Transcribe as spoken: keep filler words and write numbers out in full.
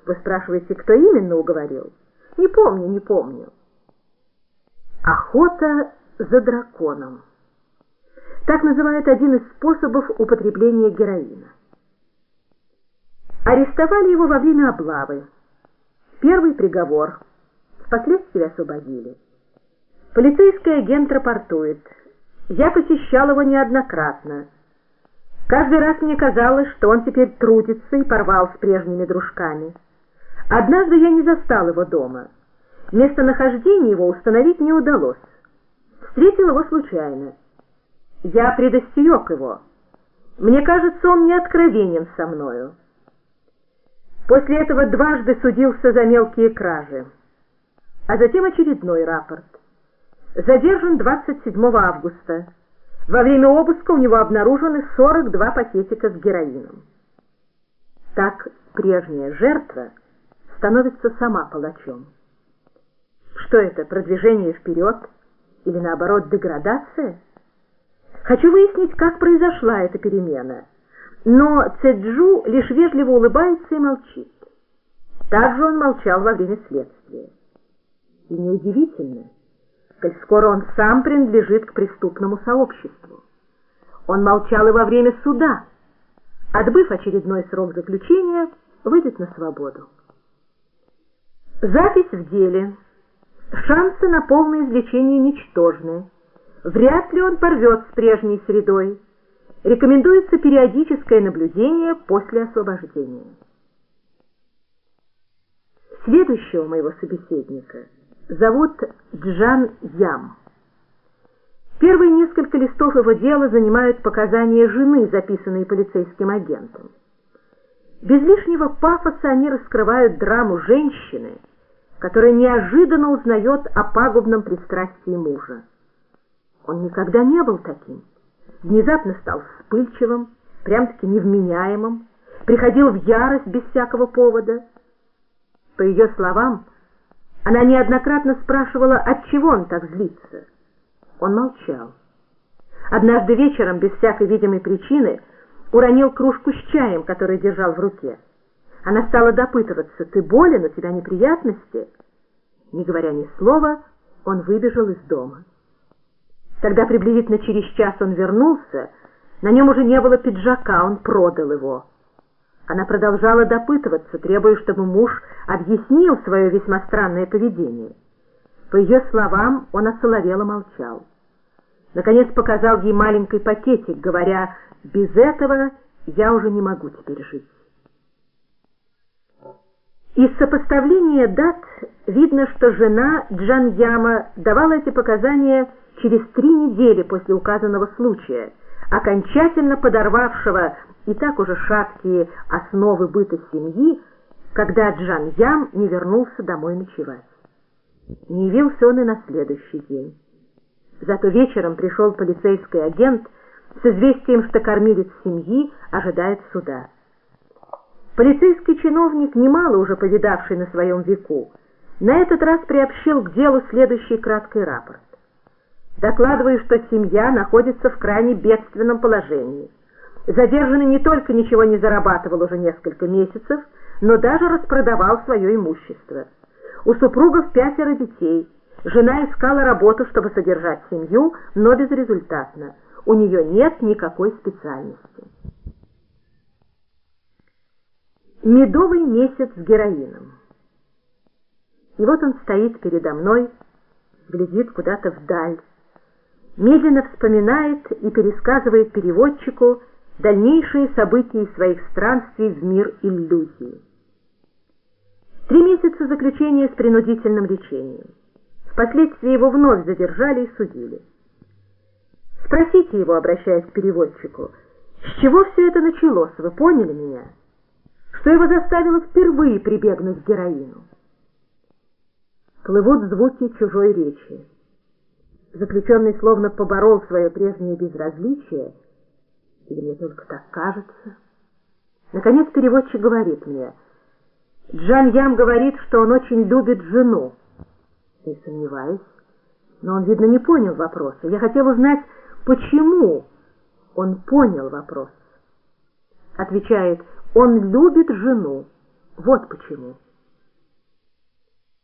Вы спрашиваете, кто именно уговорил? Не помню, не помню. Охота за драконом. Так называют один из способов употребления героина. Арестовали его во время облавы. Первый приговор. Впоследствии освободили. Полицейский агент рапортует: я посещал его неоднократно. Каждый раз мне казалось, что он теперь трудится и порвал с прежними дружками. Однажды я не застал его дома. Местонахождение его установить не удалось. Встретил его случайно. Я предостерег его. Мне кажется, он не откровенен со мною. После этого дважды судился за мелкие кражи. А затем очередной рапорт. Задержан двадцать седьмого августа. Во время обыска у него обнаружены сорок два пакетика с героином. Так прежняя жертва становится сама палачом. Что это, продвижение вперед или, наоборот, деградация? Хочу выяснить, как произошла эта перемена. Но Цзэджу лишь вежливо улыбается и молчит. Также он молчал во время следствия. И неудивительно, коль скоро он сам принадлежит к преступному сообществу. Он молчал и во время суда. Отбыв очередной срок заключения, выйдет на свободу. Запись в деле. Шансы на полное излечение ничтожны. Вряд ли он порвет с прежней средой. Рекомендуется периодическое наблюдение после освобождения. Следующего моего собеседника зовут Джан Ям. Первые несколько листов его дела занимают показания жены, записанные полицейским агентом. Без лишнего пафоса они раскрывают драму женщины, которая неожиданно узнает о пагубном пристрастии мужа. Он никогда не был таким. Внезапно стал вспыльчивым, прям-таки невменяемым, приходил в ярость без всякого повода. По ее словам, она неоднократно спрашивала, отчего он так злится. Он молчал. Однажды вечером, без всякой видимой причины, уронил кружку с чаем, которую держал в руке. Она стала допытываться: «Ты болен? У тебя неприятности?» Не говоря ни слова, он выбежал из дома. Когда приблизительно через час он вернулся, на нем уже не было пиджака, он продал его. Она продолжала допытываться, требуя, чтобы муж объяснил свое весьма странное поведение. По ее словам, он осоловело молчал. Наконец показал ей маленький пакетик, говоря: «Без этого я уже не могу теперь жить». Из сопоставления дат видно, что жена Джан Яма давала эти показания через три недели после указанного случая, окончательно подорвавшего и так уже шаткие основы быта семьи, когда Джан Ям не вернулся домой ночевать. Не явился он и на следующий день. Зато вечером пришел полицейский агент с известием, что кормилец семьи ожидает суда. Полицейский чиновник, немало уже повидавший на своем веку, на этот раз приобщил к делу следующий краткий рапорт. Докладываю, что семья находится в крайне бедственном положении. Задержанный не только ничего не зарабатывал уже несколько месяцев, но даже распродавал свое имущество. У супругов пятеро детей. Жена искала работу, чтобы содержать семью, но безрезультатно. У нее нет никакой специальности. Медовый месяц с героином. И вот он стоит передо мной, глядит куда-то вдаль, медленно вспоминает и пересказывает переводчику дальнейшие события из своих странствий в мир иллюзии. Три месяца заключения с принудительным лечением. Впоследствии его вновь задержали и судили. Спросите его, обращаясь к переводчику, с чего все это началось, вы поняли меня? Что его заставило впервые прибегнуть к героину? Плывут звуки чужой речи. Заключенный словно поборол свое прежнее безразличие, или мне только так кажется. Наконец переводчик говорит мне: Джан Ям говорит, что он очень любит жену. Не сомневаюсь, но он, видно, не понял вопроса. Я хотел узнать, почему он понял вопрос. Отвечает: он любит жену, Вот почему.